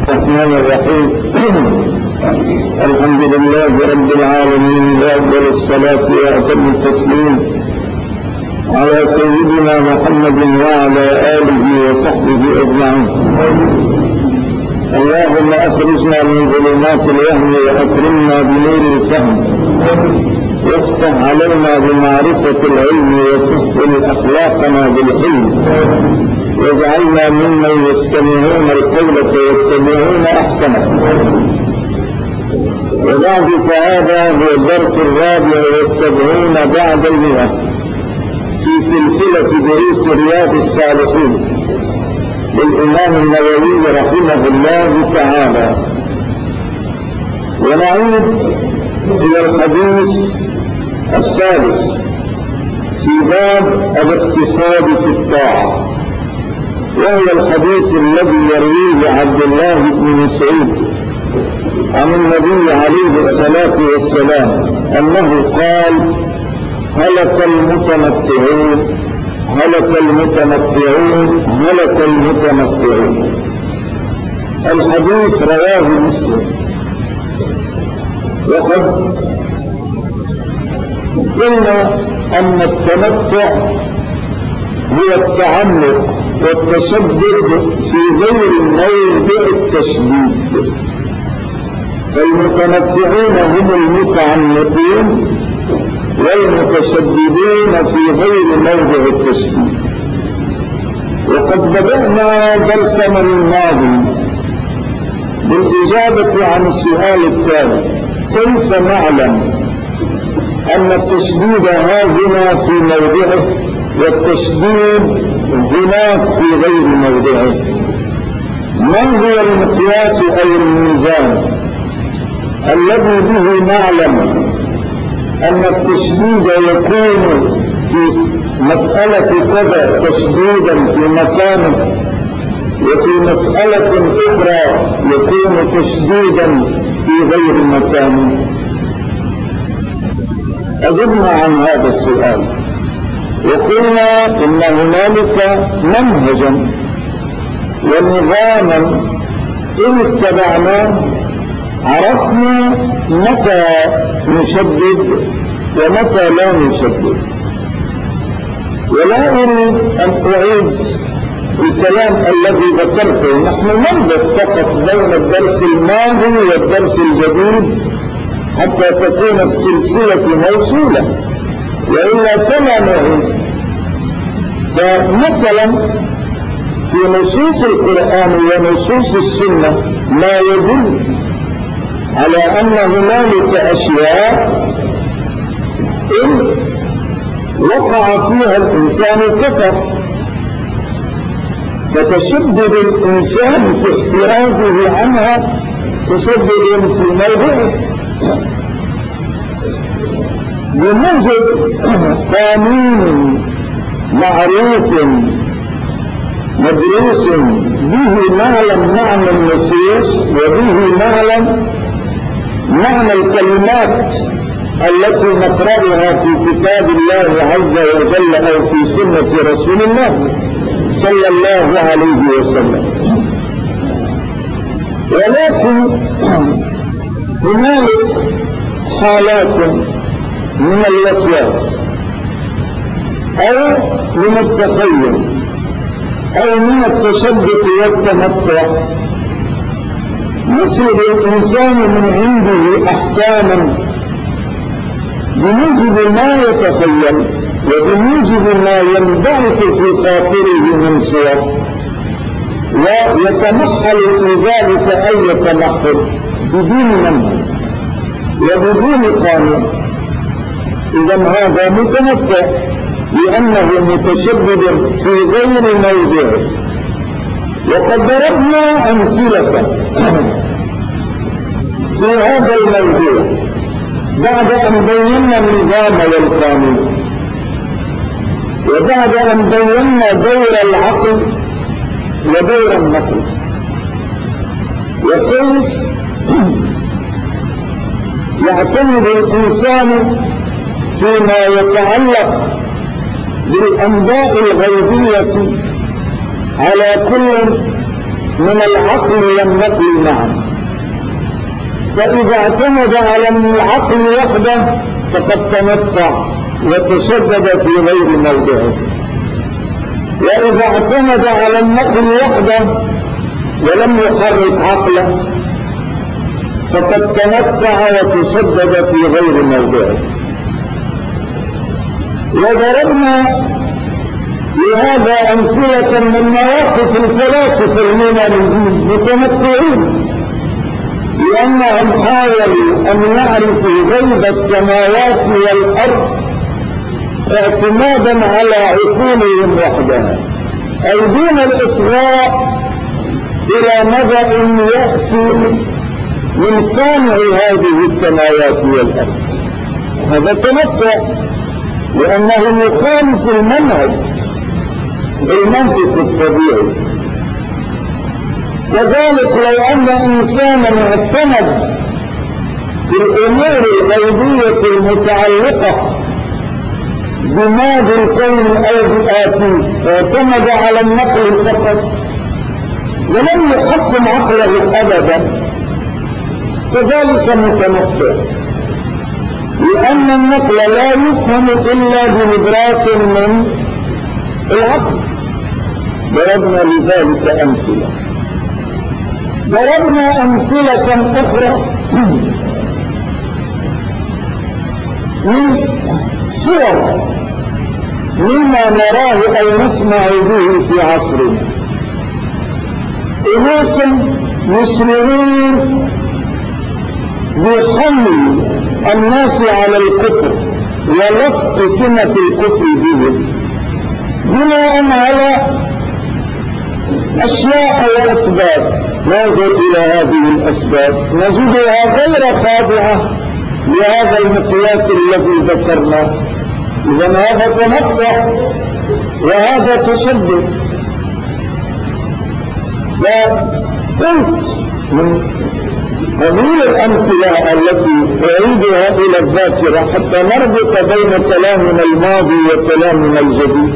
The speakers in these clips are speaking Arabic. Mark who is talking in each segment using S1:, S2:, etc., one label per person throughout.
S1: الرحمن الرحيم. الحمد لله رب العالمين، وأفضل الصلاة وأتم التسليم على سيدنا محمد وعلى آله وصحبه أجمعين. اللهم أخرجنا من ظلمات الوهم وأكرمنا بنور الفهم، وافتح علينا بمعرفة العلم، وسهل أخلاقنا بالحلم، واجعلنا ممن يستمعون القول فيتبعون أحسنه. وبعد، فهذا هو الدرس 74 بعد 100 في سلسلة دروس رياض الصالحين للإمام النووي رحمه الله تعالى. ونعود إلى الحديث الثالث في باب الاقتصاد في الطاعة، وهو الحديث الذي يرويه عبد الله بن مسعود عن النبي عليه الصلاة والسلام أنه قال: هلك المتمتعون هلك المتمتعون هلك المتمتعون. الحديث رواه مسلم. وقد قلنا أن التمتع هو التعمق والتشدد في غير موضع التشديد، فالمتمتعون هم المتعمقين، والمتشددين في غير موضع التشديد. وقد بدأنا درسنا الماضي بالإجابة عن السؤال التالي: كيف نعلم أن التشديد هنا في موضعه والتشديد هناك في غير موضعه؟ ما هو المقياس أو الميزان الذي به نعلم أن التشديد يكون في مسألة كذا تشديدا في مكانه، وفي مسألة أخرى يكون تشديدا في غير مكانه؟ أجبنا عن هذا السؤال وقلنا إن هنالك منهجا ونظاما إن اتبعناه عرفنا متى نشدد ومتى لا نشدد. ولا أريد أن أعيد الكلام الذي ذكرته. نحن نربط فقط بين الدرس الماضي والدرس الجديد حتى تكون السلسلة موصولة، وإلا فلا نعيد. فمثلا في نصوص القرآن ونصوص السنة ما يدل على أن هنالك أشياء إن وقع فيها الإنسان كفر، فتشدد الإنسان في احترازه عنها تشدد في موضعه بموجب قانون معروف مدروس به نعلم معنى النصوص، وبه نعلم معنى الكلمات التي نقرأها في كتاب الله عز وجل أو في سنة رسول الله صلى الله عليه وسلم. ولكن هنالك حالات من الوسواس أو من التخيل أو من التشدد والتمتع يفرض الإنسان من عنده أحكاما بموجب ما يتخيل وبموجب ما ينبعث في خاطره من صور، ويتمحل في ذلك أي تمحل بدون منهج وبدون قانون. إذا هذا متمتع لأنه متشدد في غير موضعه. وقد ضربنا أمثلة في هذا الموضوع بعد أن بينا النظام والقانون، وبعد أن بينا دور العقل ودور النقل، وكيف يعتمد الإنسان فيما يتعلق بالأنباء الغيبية على كل من العقل والنقل معا، فإذا اعتمد على العقل وحده فقد تمتع وتشدد في غير موضعه، وإذا اعتمد على النقل وحده ولم يحرك عقله فقد تمتع وتشدد في غير موضعه. وضربنا لهذا أمثلة من مواقف الفلاسفة المتمتعين، لأنهم حاولوا أن يعرفوا غيب السماوات والأرض اعتمادا على عقولهم وحدها، أي دون الإصغاء إلى مدى يأتي من صانع هذه السماوات والأرض. هذا تمتع لأنه يخالف المنهج بالمنطق الطبيعي. وذلك لو أن إنسانا اعتمد في الأمور الغيبية المتعلقة بما بالكون أو بآتيه واعتمد على النقل فقط ولم يحكم عقله أبدا فذلك متمتع، لأن النقل لا يفهم إلا بنبراس من العقل. ضربنا لذلك أمثلة. ضربنا أمثلة أخرى من صور مما نراه أو نسمع به في عصرنا. أناس مسلمين بحمل الناس على الكفر ولصق سمة الكفر بهم بناء على أشياء وأسباب. ننظر إلى هذه الأسباب نجدها غير خاضعة لهذا المقياس الذي ذكرناه. إذن هذا تمتع وهذا تشدد. وقلت من هذه الأمثلة التي أعيدها إلى الذاكرة حتى نربط بين كلامنا الماضي وكلامنا الجديد.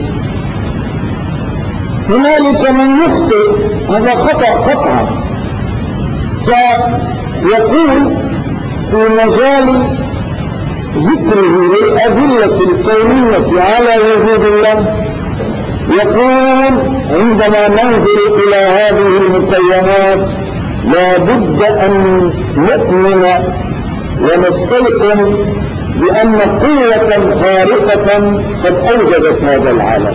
S1: هنالك من يخطئ، هذا خطأ قطعا، فيقول في مجال ذكره للأدلة الكونية على وجود الله، يقول عندما ننظر إلى هذه المكونات لا بد أن نؤمن ونستيقن بأن قوة خارقة قد أوجدت هذا العالم.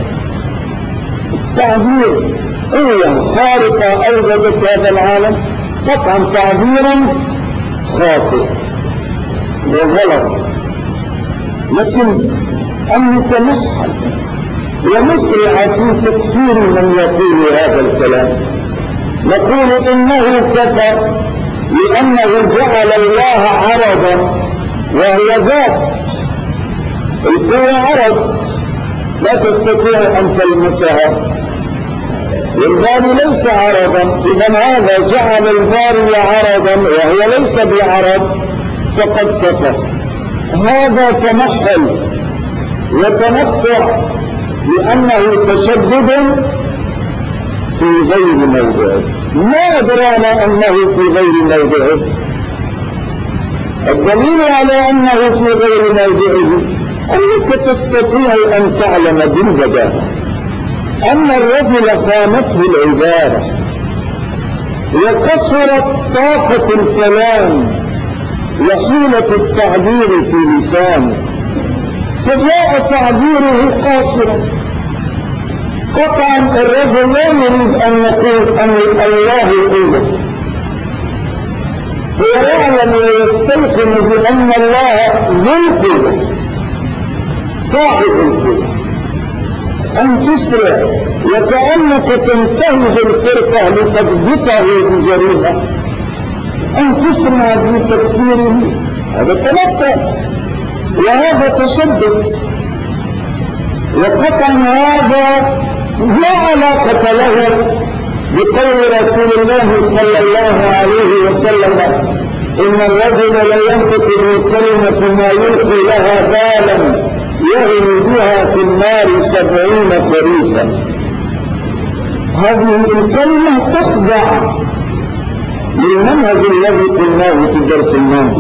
S1: تعبير قوة خارقة أوجدت هذا العالم قطعا تعبيرا خاطئ وغلط، لكن أن نتمحل ونسرع في تكفير من يقول هذا الكلام. نقول إنه كفر لأنه جعل الله عرضا وهي ذات. القوة عرض لا تستطيع أن تلمسها، والباري ليس عرضا، إذن هذا جعل الباري عرضا وهو ليس بعرض فقد كفر. هذا تمحل وتمتع لأنه تشدد في غير موضعه. ما أدرانا أنه في غير موضعه؟ الدليل على أنه في غير موضعه أنك تستطيع أن تعلم بالبداهة أن الرجل خانته العبارة وكسرت طاقة الكلام وحيلة التعبير في لسانه فجاء تعبيره قاصرا. قطعا الرجل لا يريد أن يقول أن الله قوة، هو يعلم ويستيقن بأن الله ذو القوة صاحب القوة. أن تسرع وكأنك تنتهز الفرصة لتثبته بجريمة، أن تسمع بتكفيره، هذا تمتع وهذا تشدد. وقطعا هذا لا علاقة له بقول رسول الله صلى الله عليه وسلم إن الرجل لا ينطق بالكلمة ما يلقي لها بالا يغلي بها في النار 70 خريفا. هذه الكلمة تخضع للمنهج الذي قلناه في الدرس الماضي.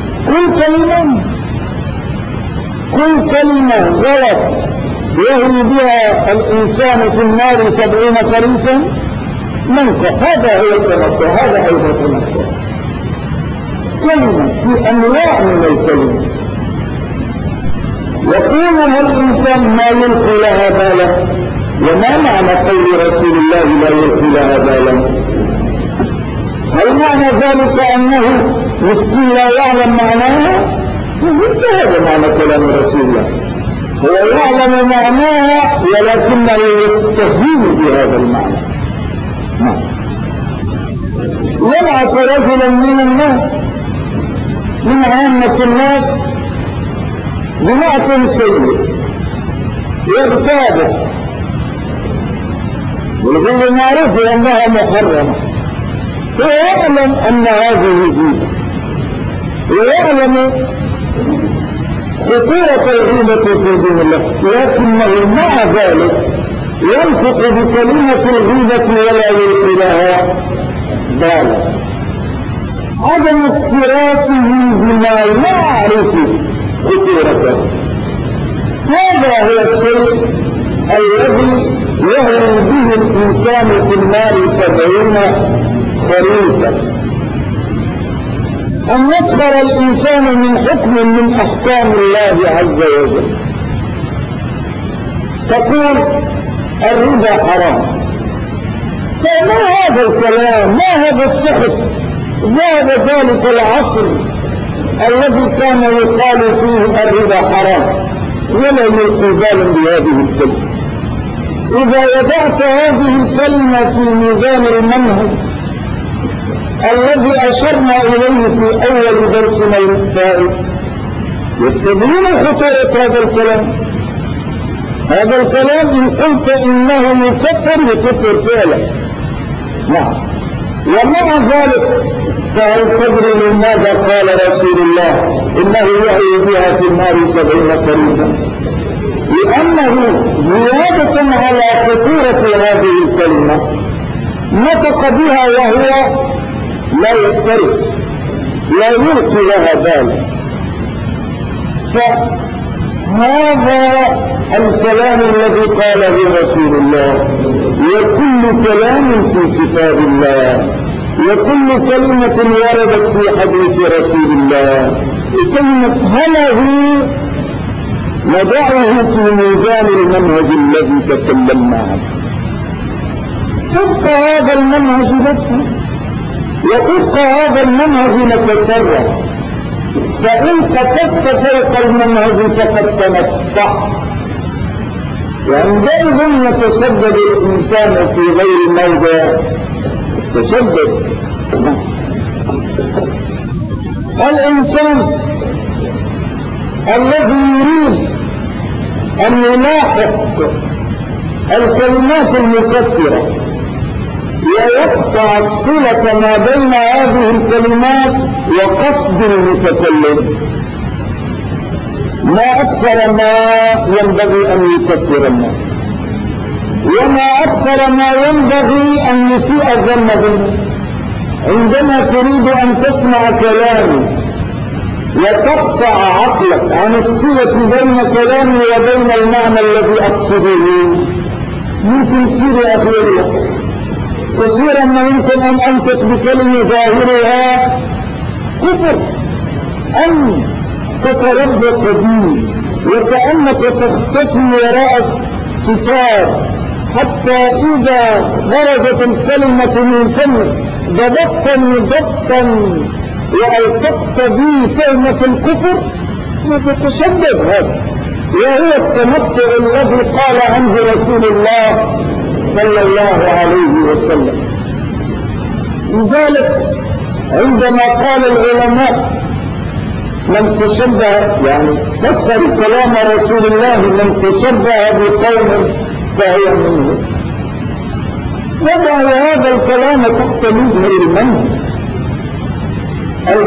S1: كل كلمة غلط يهوي بها الإنسان في النار 70 خريفا منفق، هذا هو التنقل، هذا أيضا التنقل. كلمة في أنواع من الكلمة يقولها الإنسان ما يلقي لها بالا. وما معنى قول رسول الله لا يلقي لها بالا؟ هل معنى ذلك أنه مسكين لا يعلم معناها؟ ليس هذا معنى كلام رسول الله، هو يعلم معناها ولكنه يستهين بهذا المعنى. يبعث رجلا من الناس، من عامة الناس، بنعت سيء يغتابه والغير معروف أنها محرمة، ويعلم أن هذه دين، ويعلم خطورة الغيبة في دين الله، لكنه مع ذلك ينطق بكلمة الغيبة ولا يلقي لها بالا. عدم اكتراسه بما يعرف خطورته، هذا هو الشيء الذي يهوي به الإنسان في النار 70 خريفا. أن يسخر الإنسان من حكم من أحكام الله عز وجل، تقول الربا حرام، فما هذا الكلام؟ ما هذا السحر؟ ذهب ذلك العصر الذي كان يقال فيه الربا حرام ولا يلقي بالا بهذه الكلمة. إذا وضعت هذه الكلمة في ميزان المنهج الذي أشرنا إليه في أول درسنا الفائت يستبين خطورة هذا الكلام. هذا الكلام إن قلت إنه يكفر فعلا، نعم. ومع ذلك فهل تدري لماذا قال رسول الله إنه يهوي بها في النار 70 خريفا؟ لأنه زيادة على خطورة هذه الكلمة نطق بها وهو لا يكترث، لا يلقي لها بالا. فهذا الكلام الذي قاله رسول الله، وكل كلام في كتاب الله، وكل كلمة وردت في حديث رسول الله، كلمة هله نضعه في ميزان المنهج الذي تكلمنا عنه. تبقى هذا المنهج نفسه، وتبقى هذا المنهج نتسرع، فإن قفزت فوق المنهج فقد تنطعت، وعندئذ يتسبب الإنسان في غير موضع تسبب. الإنسان الذي يريد أن يلاحق الكلمات المكفرة ويقطع الصلة ما بين هذه الكلمات وقصد المتكلم، ما أكثر ما ينبغي أن يكفر الناس، وما أكثر ما ينبغي أن يسيء الظن به. عندما تريد أن تسمع كلامي وتقطع عقلك عن الصلة بين كلامي وبين المعنى الذي أقصده، ممكن كثير أخيرا كثيرا ما يمكن أن أنطق بكلمة ظاهرها كفر، أن تتربص به وكأنك تختفي وراء ستار، حتى إذا خرجت الكلمة من فمك ضبطني ضبطا وألصقت به كلمة الكفر، يتسبب هذا، وهو التمتع الذي قال عنه رسول الله صلى الله عليه وسلم. لذلك عندما قال العلماء من تشبه، يعني فسر كلام رسول الله من تشبه بقوم فهو منه، وضع هذا الكلام تحت مظهر المنهج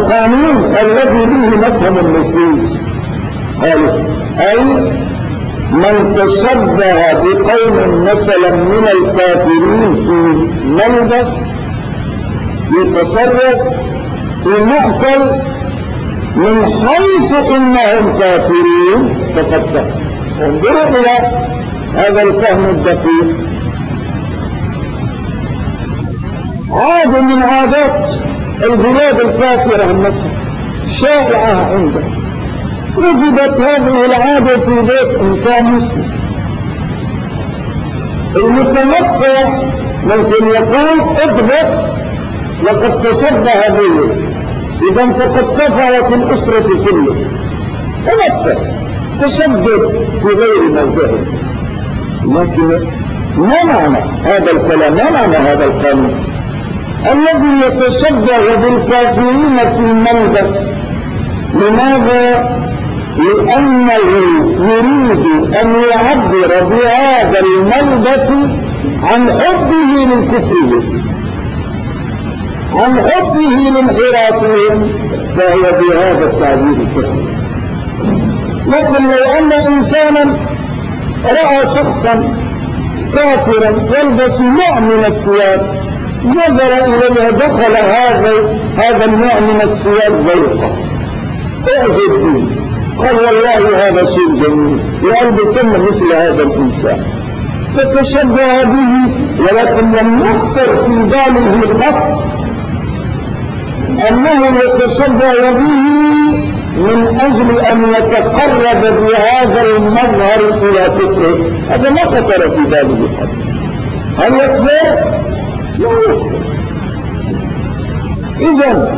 S1: القانون الذي به مفهوم النصوص، أي من تشبه بقوم مثلا من الكافرين في ملبس، في تصرف، في مأكل، من حيث انهم كافرين فقد كفر. انظروا الى هذا الفهم الدقيق. عادة من عادات البلاد الكافرة مثلا شائعة عنده، وجدت هذه العادة في بيت انسان مسلم. المتمتع ممكن يقول اضبط لقد تشبه به، اذا فقد كفرت الاسرة كلها. تمتع تشبه في غير موضعه. لكن ما معنى هذا الكلام؟ ما معنى هذا القانون الذي يتشبه بالكافرين في ملبس؟ لماذا؟ لأنه يريد أن يعبر بهذا الملبس عن حبه للكفر، عن حبه لانحرافهم، فهو بهذا التعبير كفر. لكن لو أن إنسانا رأى شخصا كافرا يلبس نوع من الثياب، نظر إليها، دخل هذا النوع من الثياب ذوقه، اعجب به، قال والله هذا شيء جميل، لألبسن مثل هذا الإنسان، فتشبه به، ولكن لم يخطر في باله قط أنه يتشبه به من أجل أن يتقرب بهذا المظهر إلى كفره. هذا ما خطر في باله قط. هل يكفر؟ لا يكفر. إذن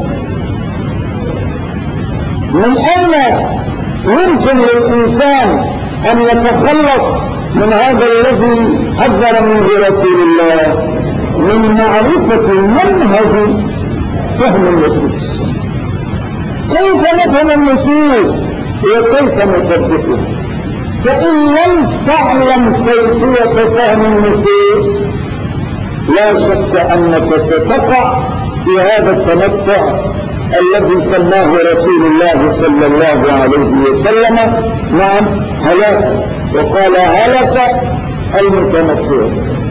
S1: من أين يمكن للإنسان أن يتخلص من هذا الذي حذر منه رسول الله؟ من معرفة منهج فهم النصوص، كيف نفهم النصوص وكيف نطبقها. فإن لم تعلم كيفية فهم النصوص لا شك أنك ستقع في هذا التمتع الذي سماه رسول الله صلى الله عليه وسلم نعم هلاكا، وقال هلك المتمتع.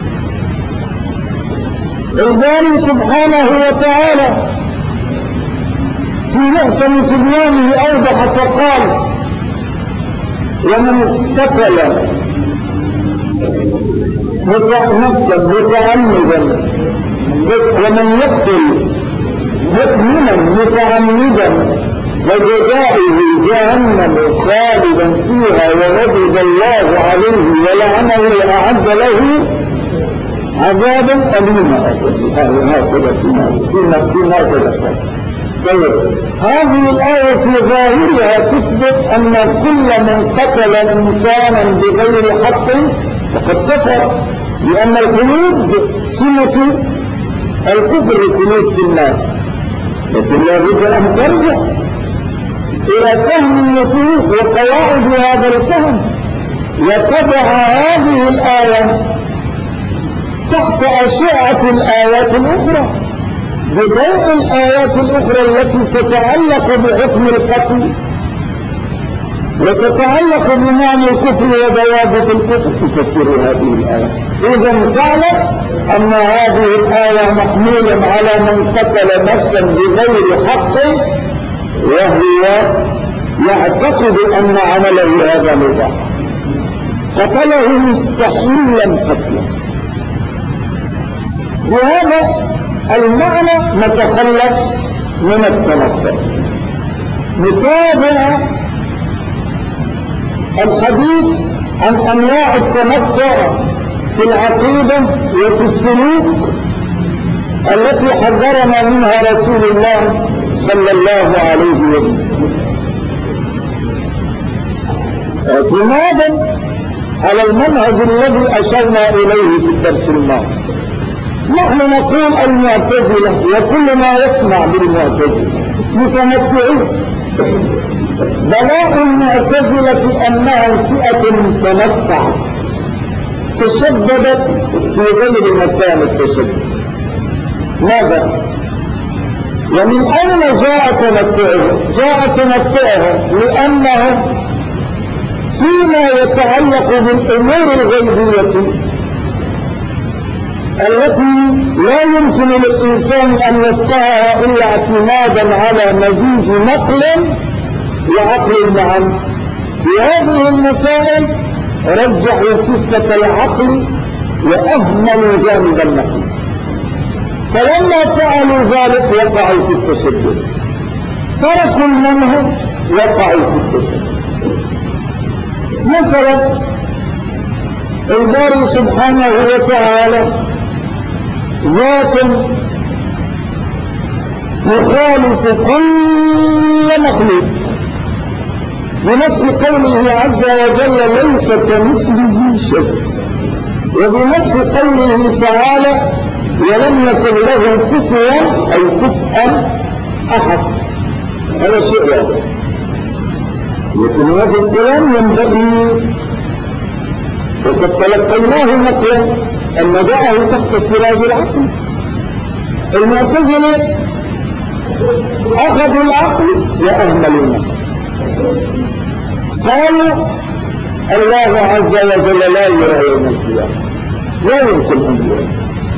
S1: الباري سبحانه وتعالى في محكم تبيانه أوضح فقال ومن قتل نفسا متعمدا، ومن يقتل مؤمنا متعمدا وجزاؤه جهنم خالدا فيها وغضب الله عليه ولعنه وأعد له عذابا أليما. فيما تذكر. هذه الآية في ظاهرها تثبت أن كل من قتل إنسانا بغير حق فقد كفر، لأن الخلود سمة الكفر خلود في الناس. لكن لا بد أن ترجع إلى فهم النصوص وقواعد هذا الفهم، وتضع هذه الآية تحت أشعة الآيات الأخرى، بضوء الآيات الأخرى التي تتعلق بحكم القتل وتتعلق بمعنى الكفر وضوابط الكفر، تفسر هذه الآية. إذا تعلم أن هذه الآية محمولة على من قتل نفسا بغير حق وهو يعتقد أن عمله هذا مباح، قتله مستحيلا قتله. بهذا المعنى نتخلص من التنفر. نتابع الحديث عن أنواع التنفر في العقيدة وفي السلوك التي حذرنا منها رسول الله صلى الله عليه وسلم، اعتمادا على المنهج الذي أشرنا إليه في الدرس الماضي. نحن نقول المعتزلة وكل ما يسمع بالمعتزلة متمتعون. بلاء المعتزلة أنها فئة متمتعة تشددت في غير مكان التشدد. ماذا؟ ومن أين جاء تمتعهم؟ جاء تمتعهم لأنهم فيما يتعلق بالأمور الغيبية التي لا يمكن للإنسان أن يفقهها إلا اعتمادا على مزيج نقل وعقل معا. في هذه المسائل رجعوا كفة العقل وأهملوا جانب النقل، فلما فعلوا ذلك وقعوا في التشدد، تركوا المنهج وقعوا في التشدد. مثلا الباري سبحانه وتعالى ذات يخالف كل مخلوق بنص قوله عز وجل ليس كمثله شيء، وبنص قوله تعالى ولم يكن له كفوا أي كفءا أحد. هذا شيء واضح، لكن هذا الكلام ينبغي وقد تلقيناه نقلا أن نضعه تحت سراج العقل. المعتزلة أخذوا العقل وأهملوا النقل، قالوا الله عز وجل لا يرى يوم القيامة، لا يمكن أن يرى.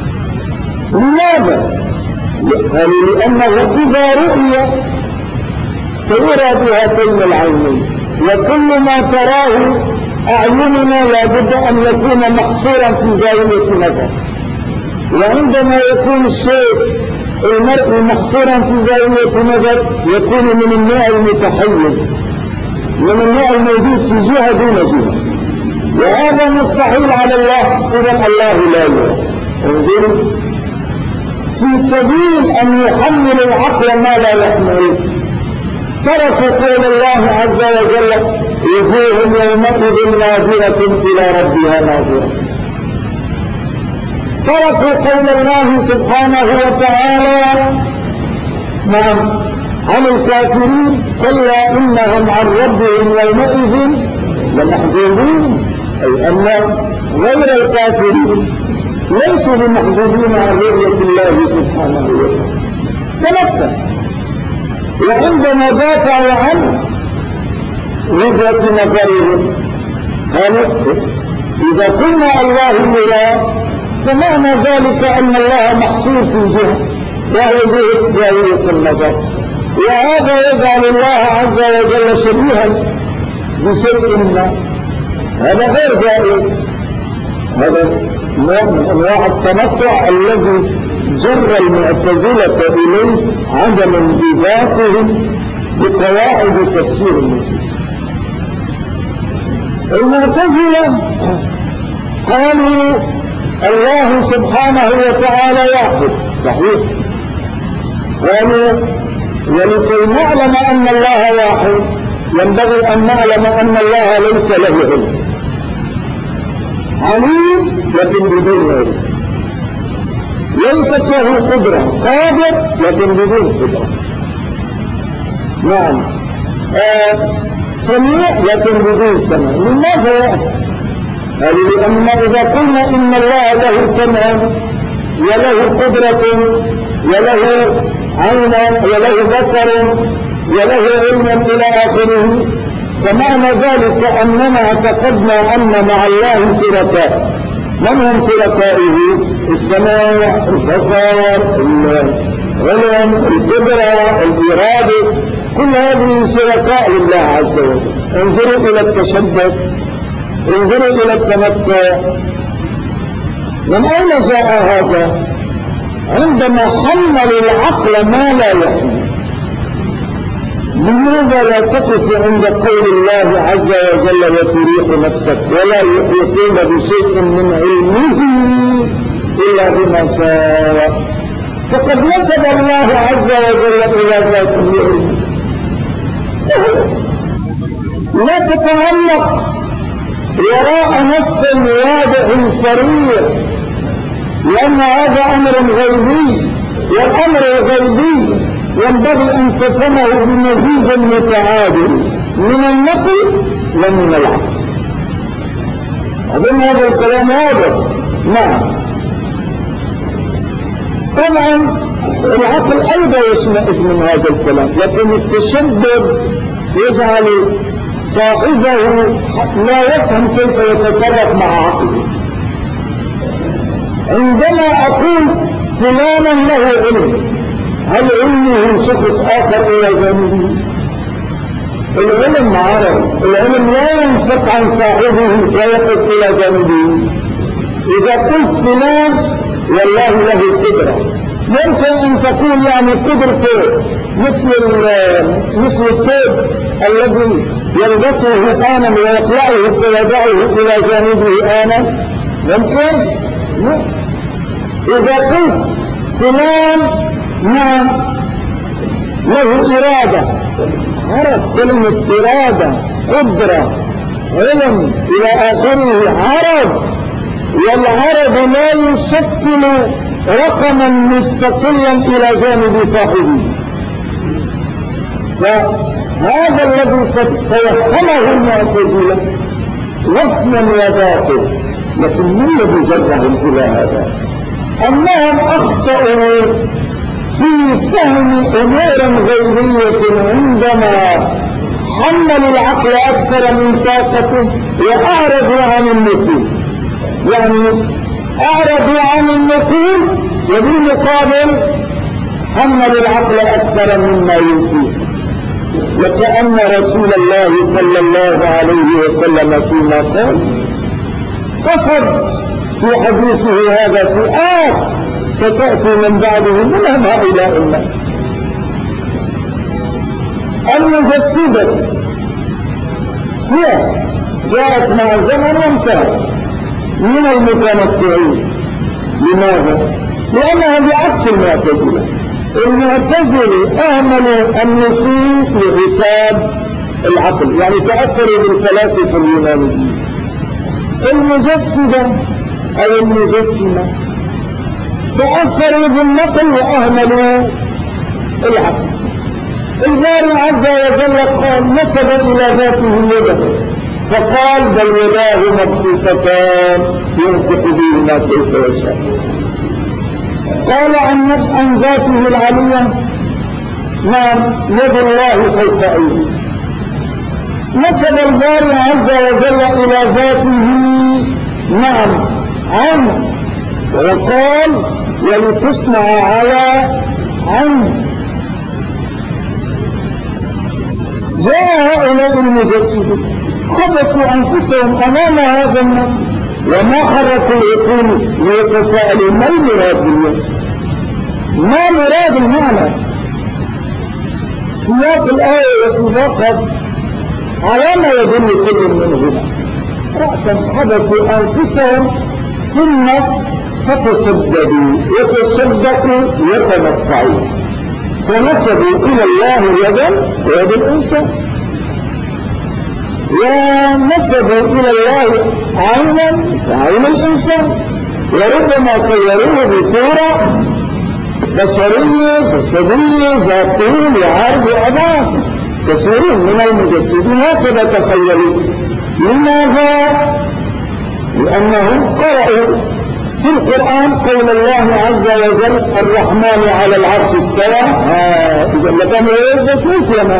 S1: لماذا؟ قالوا لأنه إذا رؤي سيرى بهاتين العينين، وكل ما تراه أعيننا لابد أن يكون محصورا في زاوية نظر، وعندما يكون الشيء المرء محصورا في زاوية نظر يكون من النوع المتحيز، من النوع الموجود في جهة دون جهة، وهذا مستحيل على الله. إذا الله لا يرى. انظروا، في سبيل أن يحمل العقل ما لا يحمل تركوا قول الله عز وجل وجوه يومئذ ناظرة إلى ربها ناظرة، تركوا قول الله سبحانه وتعالى عن الكافرين كلا إنهم عن ربهم يومئذ لمحجوبون، أي أن غير الكافرين ليسوا بمحجوبين عن رؤية الله سبحانه وتعالى. تمثل، وعندما دافعوا عن وجهة نظرهم قالوا إذا قلنا الله يرى فمعنى ذلك أن الله محصور في جهة وهو جهة زاوية النظر، وهذا يجعل الله عز وجل شبيها بشيء ما. هذا غير جائز، هذا نوع من أنواع التنطع الذي جر المعتزلة إليه عدم انضباطهم بقواعد تفسير النصوص. المعتزلة قالوا الله سبحانه وتعالى واحد، صحيح، قالوا ولكي نعلم أن الله واحد ينبغي أن نعلم أن الله ليس له علم، عليم لكن بدون علم، ليست له قدرة، قادر لكن بدون قدرة، نعم، سميع لكن بدون سمع. لماذا؟ قالوا لأن إذا قلنا إن الله له سمع وله قدرة وله عين وله بصر وله علم إلى آخره، فمعنى ذلك أننا اعتقدنا أن مع الله شركاء. من هم شركائه؟ السماع، البصر، العلم، القدرة، الإرادة، كل هذه شركاء لله عز وجل. انظروا إلى التشدد، انظروا إلى التمتع. من أين جاء هذا؟ عندما حملوا العقل ما لا يحمل. لماذا لا تقف عند قول الله عز وجل وتريح نفسك ولا يحيطون بشيء من علمه إلا بما شاء؟ فقد نسب الله عز وجل إلى ذاته علمه. لا تتعلق وراء نص واضح صريح، لأن هذا أمر غيبي، والأمر الغيبي ينبغي أن تفهمه بمزيج متعادل من النقل ومن العقل. أظن هذا الكلام واضح. نعم، طبعا العقل أيضا يشمئز من هذا الكلام، لكن التشدد يجعل صاحبه لا يفهم كيف يتصرف مع عقله. عندما أقول فلانا له علم، هل علمه شخص آخر إلى جانبه؟ العلم عرض، العلم لا ينفك عن صاحبه ويقف إلى جانبه. إذا قلت فلان والله له قدرة، ممكن أن تكون يعني قدرته مثل الثوب الذي يلبسه آنا ويخلعه ويضعه إلى جانبه آنا، ممكن؟ لا. إذا قلت فلان نعم له إرادة، عرف كلمة إرادة، قدرة، علم إلى آخره، عرض، والعرض لا يشكل رقما مستقلا إلى جانب صاحبه. فهذا الذي توهمه المعتزلة وهما وباطل، لكن من الذي جرهم إلى هذا؟ أنهم أخطأوا في فهم أمور غيبية عندما حملوا العقل أكثر من طاقته وأعرضوا عن النقول. يعني أعرضوا عن النقول وبالمقابل حملوا العقل أكثر مما يمكن. وكأن رسول الله صلى الله عليه وسلم فيما قال قصد في حديثه هذا فئات ستأتي من بعده منهم هؤلاء الناس. المجسدة هي جاءت مع الزمن وانتهت من المتنطعين. لماذا؟ لأنها بعكس المعتزلة. المعتزلة أهملوا النصوص لحساب العقل، يعني تأثروا بالفلاسفة اليونانيين. المجسدة أو المجسمة تأثروا بالنقل وأهملوا العقل. الباري عز وجل قال نسب إلى ذاته يده، فقال بل يداه مبسوطتان ينفق بهما كيف يشاء. قال عن ذاته العلية نعم يد الله فوق أيديه. نسب الباري عز وجل إلى ذاته نعم عنه، وقال ولتصنع على عين. جاء هؤلاء المجسدين خبطوا أنفسهم أمام هذا النص وما حركوا العقول ليتساءلوا ما المراد اليوم، ما مراد المعنى. سياق الآية وسباقها على ما يدل كل منهما. رأسا حدثوا أنفسهم في النص فتشددوا يتشددوا يتمتعوا فنسبوا إلى الله يدا ويد الإنسان، ونسبوا إلى الله عينا وعين الإنسان، وربما صوروه بصورة بشرية جسدية ذات طول وعرض وأبعاد. كثير من المجسدين هكذا تخيلوا. لماذا؟ لأنهم قرأوا في القرآن قول الله عز وجل الرحمن على العرش استوى. إذا لكم يلبسون كما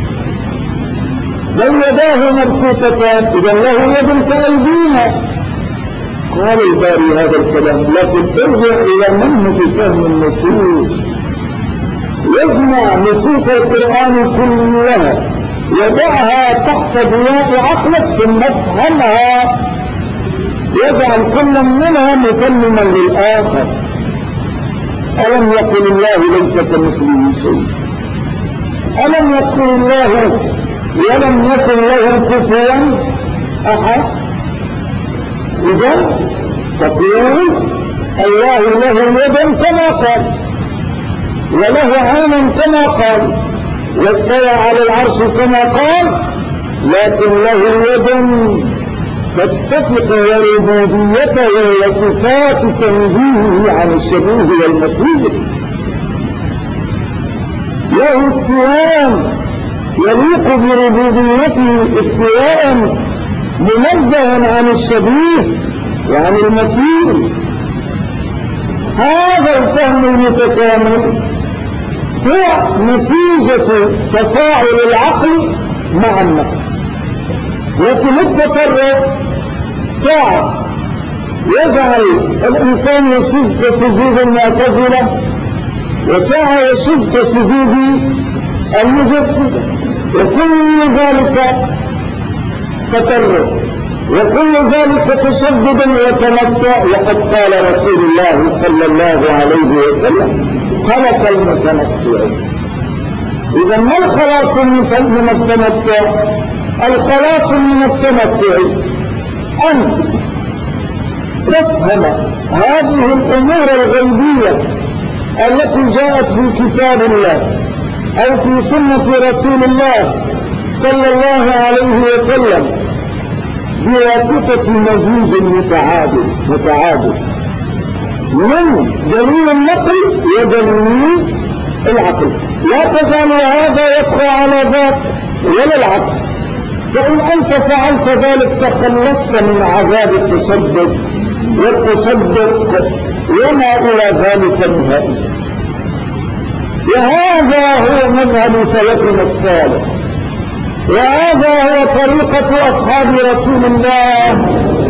S1: بل يداه مبسوطتان إذا له يد كأيدينا. قال الباري هذا الكلام، لكن ارجع إلى منهج فهم النصوص، يجمع نصوص القرآن كلها يضعها تحت ضياء عقلك ثم افهمها، يجعل كل منها متمما للآخر. ألم يقل الله ليس كمثله شيء، ألم يقل الله ولم يكن له كفوا أحد. إذا تقول الله له يدا كما قال وله عينا كما قال واستوى على العرش كما قال، لكن له يد تتفق وربوبيته وصفات تنزيهه عن الشبيه والمثيل. له استواء يليق بربوبيته استواء منزها عن الشبيه وعن المثيل. هذا الفهم المتكامل هو نتيجة تفاعل العقل مع النقل. لكن التطرف ساعة يجعل الإنسان يشد كسجود المعتزلة، وساعة يشد كسجود المجسدة، وكل ذلك تطرف، وكل ذلك تشدد وتمتع. وقد قال رسول الله صلى الله عليه وسلم: هلك المتمتعون. إذا ما الخلاص من التمتع؟ الخلاص من التمتع أن تفهم هذه الأمور الغيبية التي جاءت في كتاب الله أو في سنة رسول الله صلى الله عليه وسلم بواسطة مزيج متعادل من دليل النقل ودليل العقل. لا تزال هذا يبقى على ذاك ولا العكس. فإن أنت فعلت ذلك تخلصت من عذاب التصدق والتصدق وما إلى ذلك نهائي. وهذا هو مذهب سلفنا الصالح، وهذا هو طريقة أصحاب رسول الله.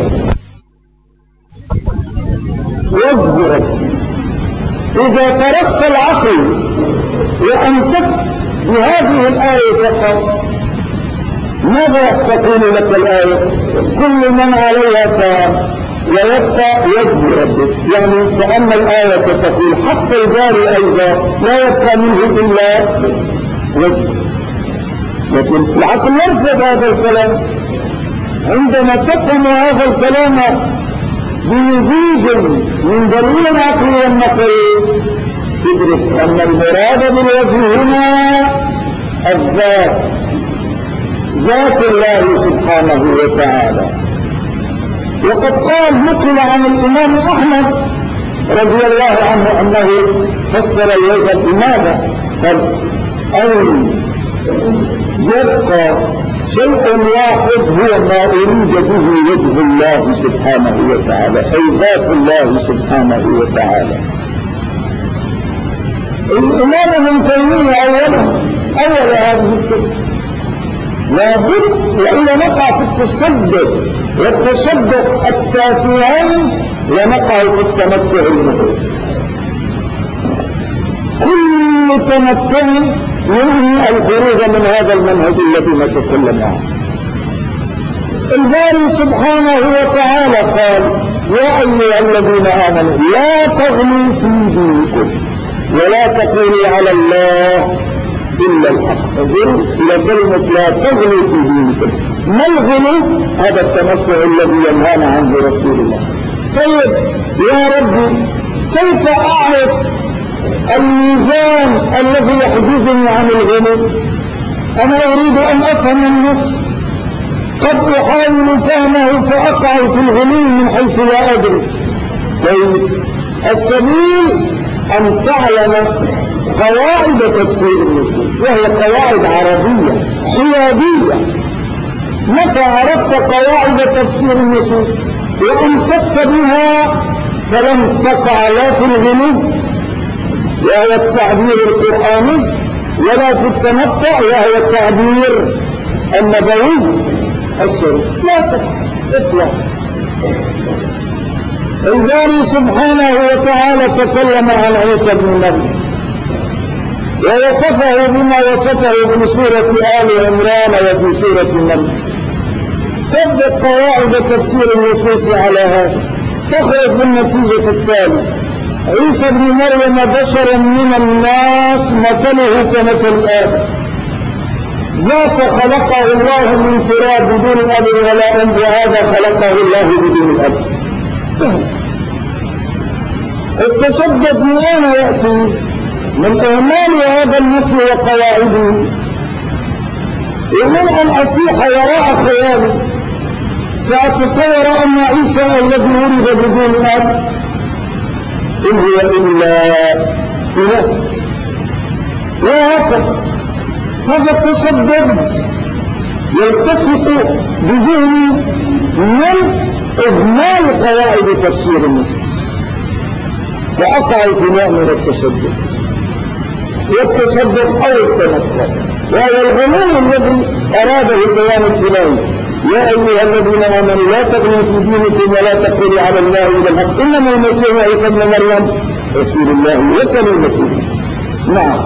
S1: واصبر إذا تركت العقل وأمسكت بهذه الآية فقط، ماذا تقول لك الآية؟ كل من عليها فان ويبقى وجه ربك. يعني كأن الآية تقول حتى الجاري أيضا لا يبقى منه إلا وجه. لكن العقل يرفض هذا الكلام. عندما تفهم هذا الكلام بمزيج من دليل العقل والنقل تدرك أن المراد بالوجه هنا الذات، ذات الله سبحانه وتعالى. وقد قال نقل عن الإمام أحمد رضي الله عنه أنه فسر الوجه بماذا؟ قال: أن يبقى شيء واحد هو ما أريد به وجه الله سبحانه وتعالى، أي ذات الله سبحانه وتعالى. الإمام ابن تيمية أول هذه الكلمة لابد وإلا نقع في التصدق والتصدق التافهين ونقع في التمتع المهم. كل تمتع ينهي الخروج من هذا المنهج الذي نتكلم عنه. الباري سبحانه وتعالى قال: يا أيها الذين آمنوا لا تغلوا في دينكم ولا تقولوا على الله إلا الحق. انظروا إلى كلمة لا تغلوا في دينكم. ما الغلو؟ هذا التمتع الذي ينهانا عنه رسول الله. طيب يا ربي كيف أعرف الميزان الذي يحجزني عن الغلو؟ أنا أريد أن أفهم النص، قد أحاول فهمه فأقع في الغلو من حيث لا أدري. طيب السبيل أن تعلم قواعد تفسير النصوص، وهي قواعد عربية حيادية. متى عرفت قواعد تفسير النصوص وأمسكت بها فلم تقع لا في الغلو وهو التعبير القرآني ولا في التمتع وهو التعبير النبوي الشريف. لا تقع اطلق. الباري سبحانه وتعالى تكلم عن عيسى بن مريم ووصفه بما وصفه في سورة آل عمران وفي سورة مريم. تبدأ قواعد تفسير النصوص على هذا، تخرج بالنتيجة التالية: عيسى بن مريم بشر من الناس مثله كمثل آدم، ذاك خلقه الله من تراب بدون أب ولا أم، وهذا خلقه الله بدون أب. التشدد من أين يأتي؟ من إهمال هذا النص وقواعده، ومن أن أسيح وراء خيالي فأتصور أن عيسى الذي ولد بدون أب إن هو إلا إله. وهكذا هذا التشدد يلتصق بذهني من إهمال قواعد تفسير النصوص، فأقع في نوع من التشدد والتصدق أو التمتع، وهو الغلو الذي أراده البيان الفلاني. يا أيها الذين آمنوا لا تغلوا في دينكم ولا تقولوا على الله إلا الحق إنما المسيح عيسى ابن مريم رسول الله وكلمته. نعم.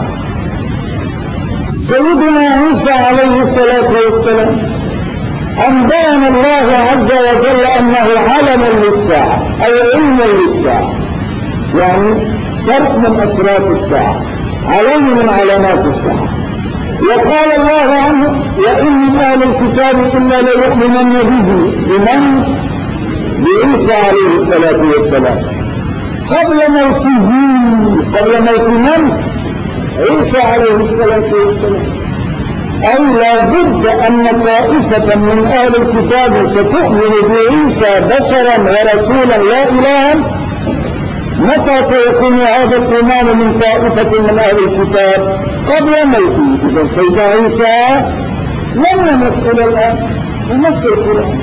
S1: سيدنا عيسى عليه الصلاة والسلام أنبأنا الله عز وجل أنه علم للساعة أي علم للساعة، يعني شرط من أشراط الساعة، علامة من علامات الساعة. وقال الله عنه وإن من أهل الكتاب إلا ليؤمنن به بمن؟ بعيسى عليه الصلاة والسلام قبل موته. قبل موت من؟ عيسى عليه الصلاة والسلام. أي لا بد أن طائفة من أهل الكتاب ستؤمن بعيسى بشرا ورسولا لا إلها. متى سيكون هذا الإيمان من طائفة من أهل الكتاب؟ قبل موته. إذا سيد عيسى لم يمت إلى الآن يمس القرآن.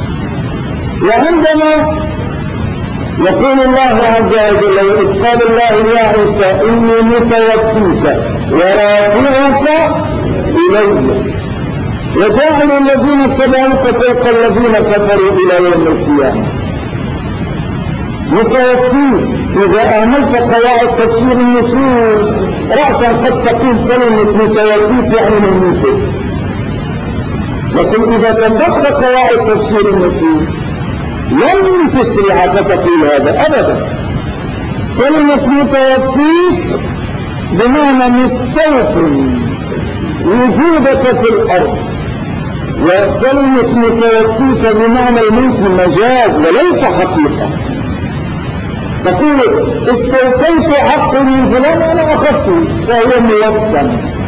S1: وعندما يقول الله عز وجل إذ قال الله يا عيسى إني متوفيك ورافعك إلي وجاعل الذين اتبعوك فوق الذين كفروا إلى يوم القيامة. متوفيك إذا آمنت قواعد تفسير النصوص رأسا قد تقول كلمة متوفيك يعني مميتك، لكن إذا طبقت قواعد تفسير النصوص لن تسرع فتقول هذا أبدا. كلمة متوفيك بمعنى مستوفي وجودك في الأرض، وكلمة متوفيك بمعنى الموت مجاز وليس حقيقة. تقول استوفيت حق من فلان أنا أخذته فهو موفى.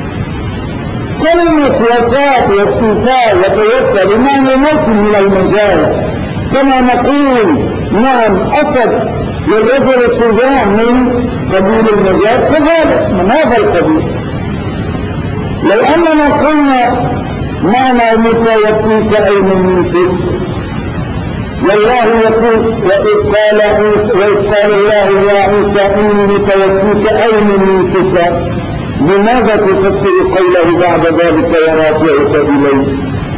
S1: كلمة وفاة واستوفاء وتوفى بمعنى موت من المجاز، كما نقول نعم أسد والرجل الشجاع من قبيل المجاز كذلك من هذا القبيل. لو أننا قلنا معنى متوفيك أي مميتك، والله يقول وإذ قال الله يا عيسى إني متوفيك أي مميتك، لماذا تفسر قوله بعد ذلك ورافعك إليه؟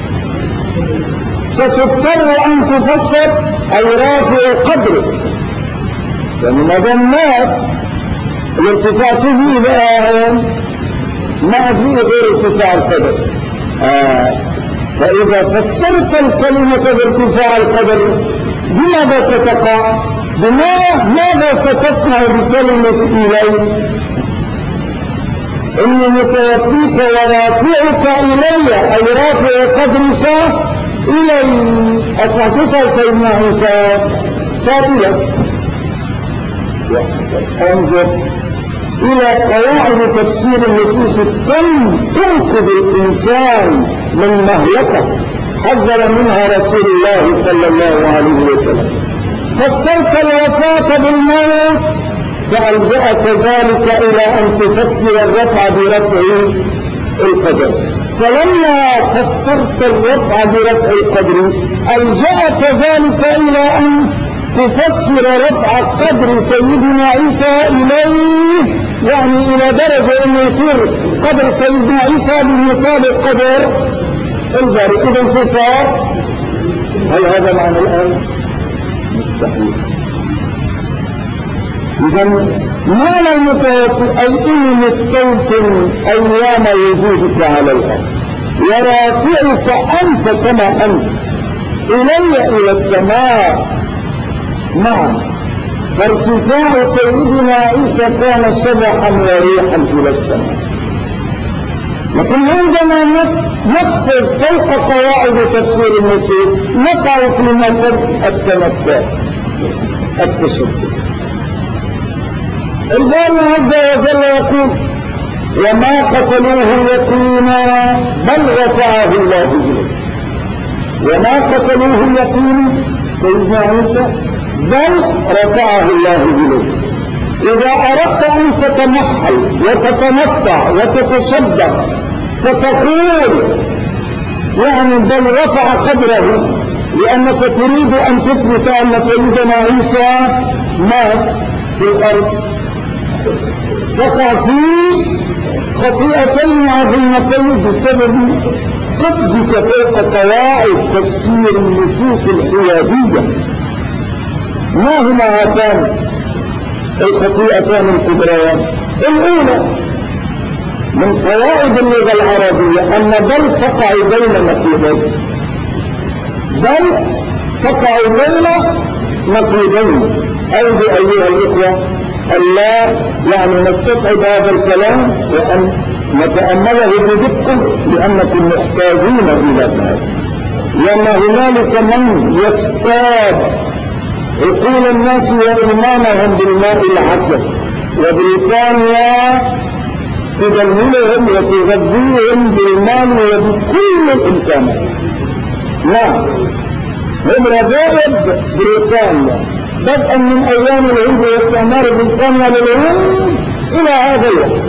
S1: ستضطر أن تفسر أي رافع قدرك، يعني ما دام مات الارتفاع فيه ما فيه غير ارتفاع القدر. فإذا فسرت الكلمة بارتفاع القدر بماذا ستقع؟ ماذا ستصنع بكلمة إلي؟ إني متوفيك ورافعك إلي أي رافع قدرك إلي. أسمع تسأل سيدنا عيسى سائلك انظر إلى قواعد تفسير النصوص تنقذ الإنسان من مهلكة حذر منها رسول الله صلى الله عليه وسلم. فسرت الوفاة بالموت فألجأك ذلك إلى أن تفسر الرفع برفع القدر، فلما فسرت الرفع برفع القدر ألجأك ذلك إلى أن تفسر رفع قدر سيدنا عيسى إليه، يعني إلى درجة أن يصير قدر سيدنا عيسى بمثال القدر الباري. إذا صار هل هذا معنى الآن؟ مستحيل. إذا معنى المتوفي أي إني مستوفٍ أيام وجودك على الأرض ورافعك أنت كما أنت إلي السماء. نعم. فارتفاع سيدنا عيسى كان شبحا وريحا إلى السماء، لكن عندما نقفز فوق قواعد تفسير النصوص نقع في مكان التمتع التشدد. الباري عز وجل يقول وما قتلوه يقينا بل رفعه الله إليه. وما قتلوه يقينا سيدنا عيسى بل رفعه الله إليه. إذا أردت أن تتمحل وتتمتع وتتشبه فتقول يعني بل رفع قدره، لأنك تريد أن تثبت أن سيدنا عيسى مات في الأرض، تقع في خطيئتين عظيمتين بسبب تقفزك فوق قواعد تفسير النصوص الحيادية. ما هما هاتان الخطيئتان الكبريان؟ الأولى من قواعد اللغة العربية أن بل تقع بين نقيضين، بل تقع بين نقيضين. أرجو أيها الإخوة ألا يعني نستصعب هذا الكلام وأن نتأمله بدقة لأنكم محتاجون إلى ذلك، لأن هنالك من يصطاد عقول الناس وإيمانهم بالماء العذب، وبريطانيا تدللهم وتغذيهم بالمال وبكل الإمكانات. نعم، هم ربائب بريطانيا بدءا من أيام العيد واستعمار بريطانيا للهند إلى هذا الوقت.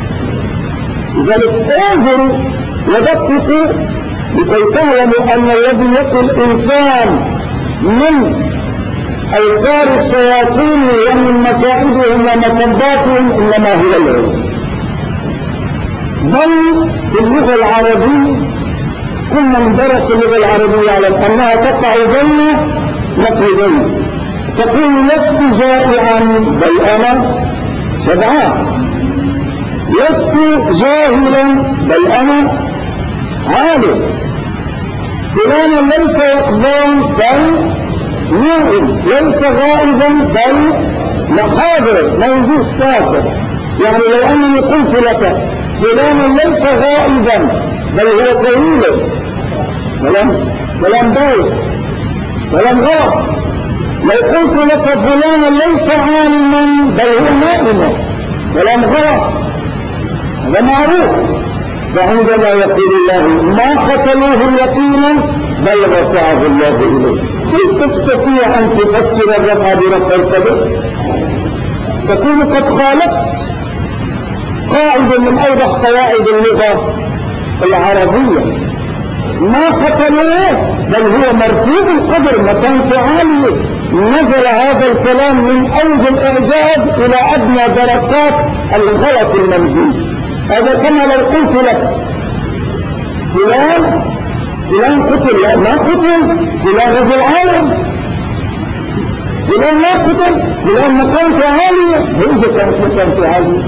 S1: لذلك انظروا ودققوا لكي تعلموا أن الذي يقول إنسان من أوتار الشياطين ومن مكائدهم ومكباتهم إنما هو العلم. بل في اللغة العربية كل من درس اللغة العربية يعلم أنها تقع بين نقيضين. تقول لست جائعا بل أنا شبعان، لست جاهلا بل أنا عالم، فلان ليس يقظان بل نائم، ليس غائبا بل محاضر موجود ساكت. يعني لو أنني قلت لك فلان ليس غائبا بل هو طويل، فلان بايت، فلان غائب. لو قلت لك فلان ليس عالما بل هو نائم، فلان غائب، هذا معروف. فعندما يقول الله ما قتلوه يقينا بل رفعه الله إليه، كيف تستطيع أن تفسر الرفع برفع القدر؟ تكون قد خالفت قاعدة من أوضح قواعد اللغة العربية. ما قتلوه بل هو مرفوع القدر، مكان عالي. نزل هذا الكلام من أوج الإعجاب إلى أدنى درجات الغلط المنزول. هذا كما لو قلت لك فلان قتل، لا ما قتل، فلان رجل عالم، فلان ما قتل، فلان مكانته عالية. ليس كانت مكانته عالية؟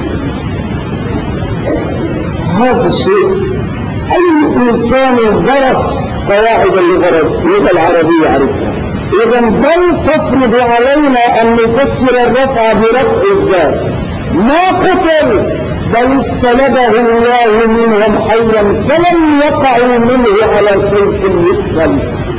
S1: هذا الشيء أي إنسان درس قواعد اللغة العربية يعرفها. إذا بل تفرض علينا أن نفسر الرفع برفع الذات. ما قتل بل استلبه الله منهم حيا فلم يقعوا منه على سيف يقتل.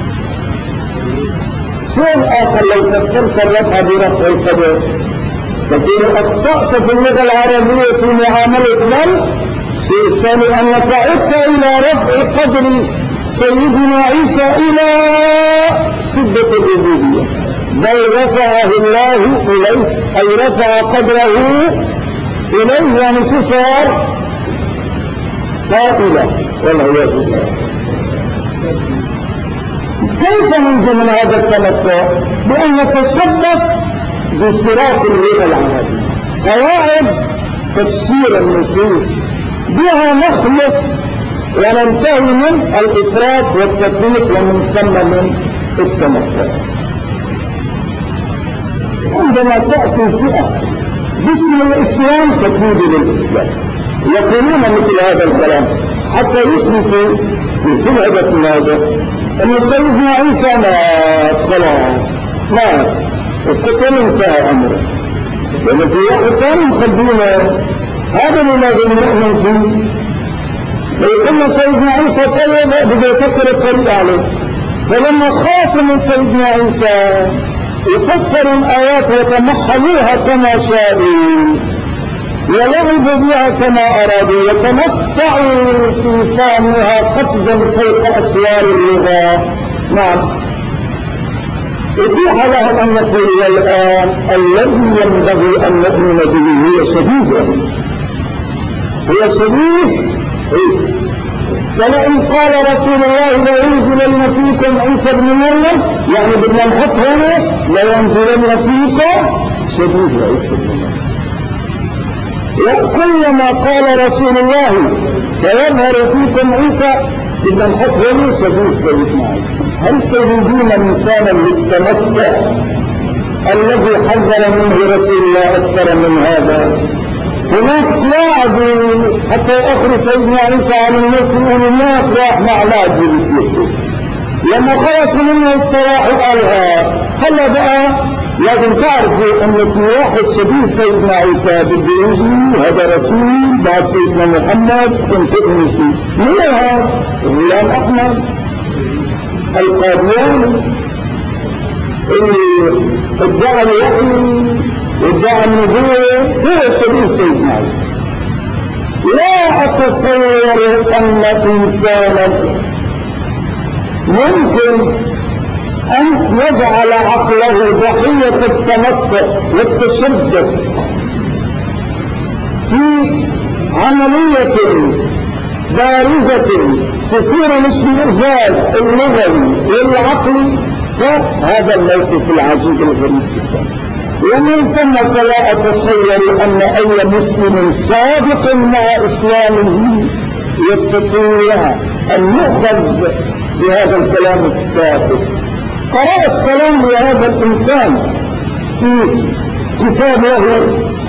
S1: شيء آخر لو فسرت الرفع برفع القدر تكون أخطأت في اللغة العربية في معاملة بل. الشيء الثاني أنك عدت إلى رفع قدر سيدنا عيسى إلى شدة العبودية، بل رفعه الله إليه، أي رفع قدره إليه. يعني شو صار إله والعياذ بالله. كيف ننجو من هذا التمتع؟ بأن نتشبث بصراط اللغة العربية، قواعد تفسير النصوص بها نخلص وننتهي من الإفراط والتفريط ومن ثم من التمتع. عندما تأتي فئة باسم الإسلام تكيد للإسلام يقولون مثل هذا الكلام حتى يثبتوا بسبعة ماذا؟ أن سيدنا عيسى مات، خلاص مات، القتل انتهى أمره. لأن في واحد ثاني مخبينا هذا الذي نؤمن فيه. فيقولنا سيدنا عيسى طيب بدا يسكر الطريق عليه، فلما خافوا من سيدنا عيسى يفسروا الآيات وتمحلوها كما شاءوا ولعبوا بها كما أرادوا وتمتعوا في فهمها قفزا فوق أسوار اللغة. نعم، اتيح لهم أن يقولوا الآن الذي ينبغي أن نؤمن به هو شديد، هو شديد. فلئن قال رسول الله لينزلن فيكم عيسى بن مريم، يعني بدنا نحط هنا لينزلن فيكم شديد عيسى بن مريم. وكلما قال رسول الله سيظهر فيكم عيسى إذا نحط ولي سبيل سيدنا عيسى. هل تجدون مثالا للتمتع الذي حذر منه رسول الله أكثر من هذا؟ هناك لاعب حتى أخرج سيدنا عيسى عن الناس يقول الناس راح مع لاعب بيسيحه لما خلص منه الصراحة قالها. هلا بقى لازم تعرفوا أن في واحد شبيه سيدنا عيسى بده يجي هذا رسول بعد سيدنا محمد تنتقل فيه. من هذا؟ غلام أحمد القادياني اللي ادعى الوحي وادعى النبوة هو شبيه سيدنا عيسى. لا أتصور أن إنسانا ممكن أن يجعل عقله ضحية التمتع والتشدد في عملية بارزة تثير الاشمئزاز اللغوي والعقلي. فهذا الموقف العجيب الغريب جدا. ومن ثم فلا أتصور أن أي مسلم صادق مع إسلامه يستطيع أن يؤخذ بهذا الكلام التافه. قرأت كلام لهذا الإنسان في كتاب له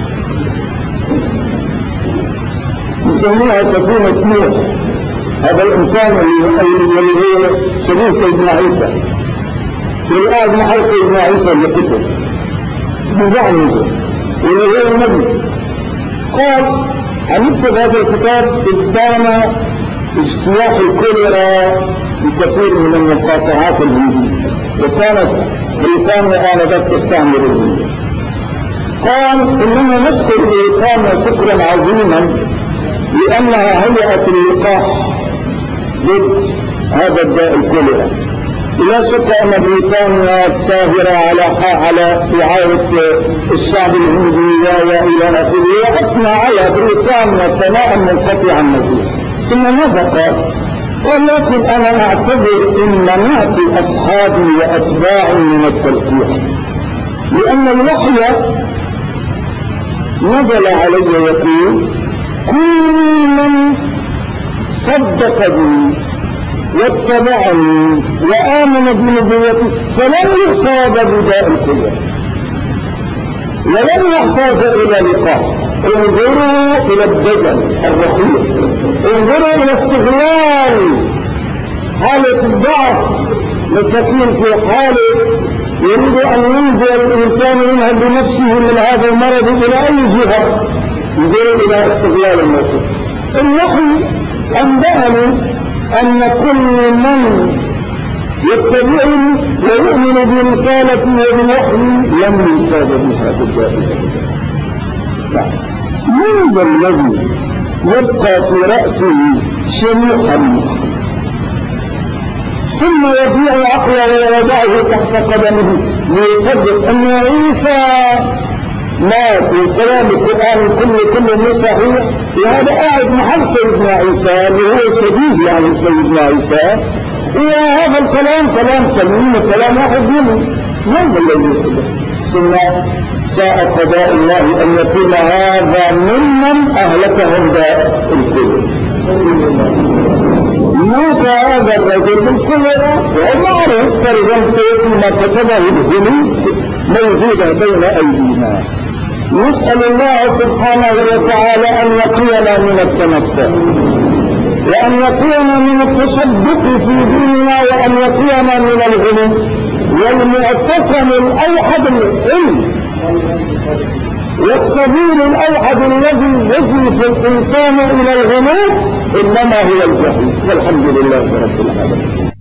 S1: يسميها سفينة نوح. هذا الإنسان اللي هو شبيه سيدنا عيسى والآن محل سيدنا عيسى اللي كتب بزعمه واللي هو النبي. قال هنكتب هذا الكتاب قدام اجتياح الكوليرا بكثير من المقاطعات الهندية، وكانت بريطانيا آنذاك تستعمر الهند. قال إننا نشكر بريطانيا شكرا عظيما لأنها هيئت اللقاح ضد هذا الداء الكوليرا. لا شك أن بريطانيا ساهرة على إعادة الشعب الهندي وإلى آخره، وأثنى على بريطانيا ثناء منقطعا النظير. ثم ماذا قال؟ ولكن أنا أعتذر إن منعت أصحابي وأتباعي من التلقيح، لأن الوحي نزل علي يقول كل من صدق بي واتبعني وآمن بنبوتي فلن يصاب بداء الكلى ولن يحتاج إلى لقاح. انظروا إلى الدجل الرخيص، انظروا إلى استغلال حالة الضعف مساكين في حالة يريد أن ينزل الإنسان منها بنفسه من هذا المرض إلى أي جهة. انظروا إلى استغلال الموقف. الوحي أنبأني أن كل من يتبعني ويؤمن برسالتي وبوحي لم يصاب بهذا الداء. من ذا الذي يبقى في رأسه شموخا ثم يبيع عقله ويضعه تحت قدمه ليصدق أن عيسى مات وكلام القرآن كل مو صحيح؟ وهذا قاعد محل سيدنا عيسى اللي هو شبيه يعني سيدنا عيسى، وهذا الكلام كلام سليم وكلام واحد منه. من الذي يصدق؟ ثم شاء قضاء الله أن يكون هذا ممن أهلكهم داء الكل. مات هذا الرجل من كلنا ومعرف ترجمته ما كتبه الجنود موجودة بين أيدينا. نسأل الله سبحانه وتعالى أن يقينا من التمتع وأن يقينا من التشبك في ديننا وأن يقينا من الغلو والمعتصم الأوحد العلم والسبيل الأوحد الذي يجري الإنسان إلى الغلو إنما هو الجهل. والحمد لله رب العالمين.